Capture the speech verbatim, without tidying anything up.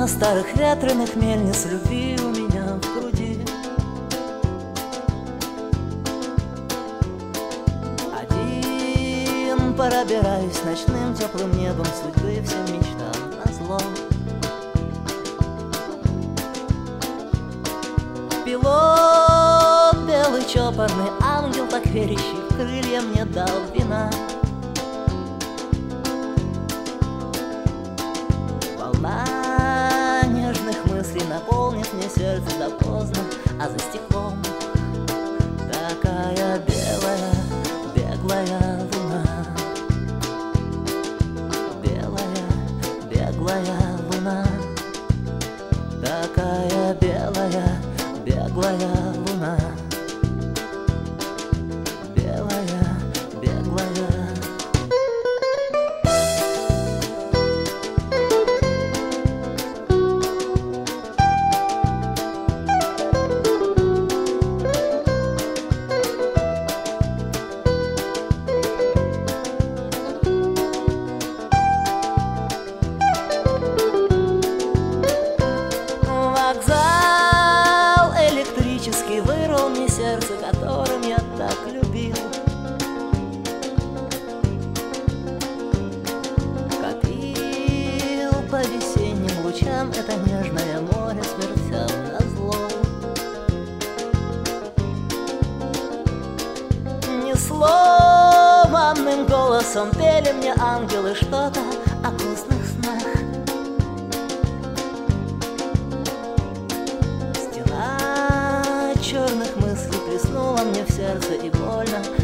Звона старых ветреных мельниц любви у меня в груди. Один пробираюсь ночным теплым небом судьбы всем мечтам назло. Пилот белый чопорный ангел, так верящий в крылья, мне дал вина. Волна нежных мыслей наполнит мне сердце до поздно, а за стеклом такая белая, беглая луна. Белая, беглая луна. Такая белая, беглая луна. Белая, беглая. Вокзал электрический вырвал мне сердце, которым я так любил. Катил по весенним лучам это нежное море смертям назло. Несломанным голосом пели мне ангелы что-то о грустных снах. Черных мыслей плеснула мне в сердце и больно.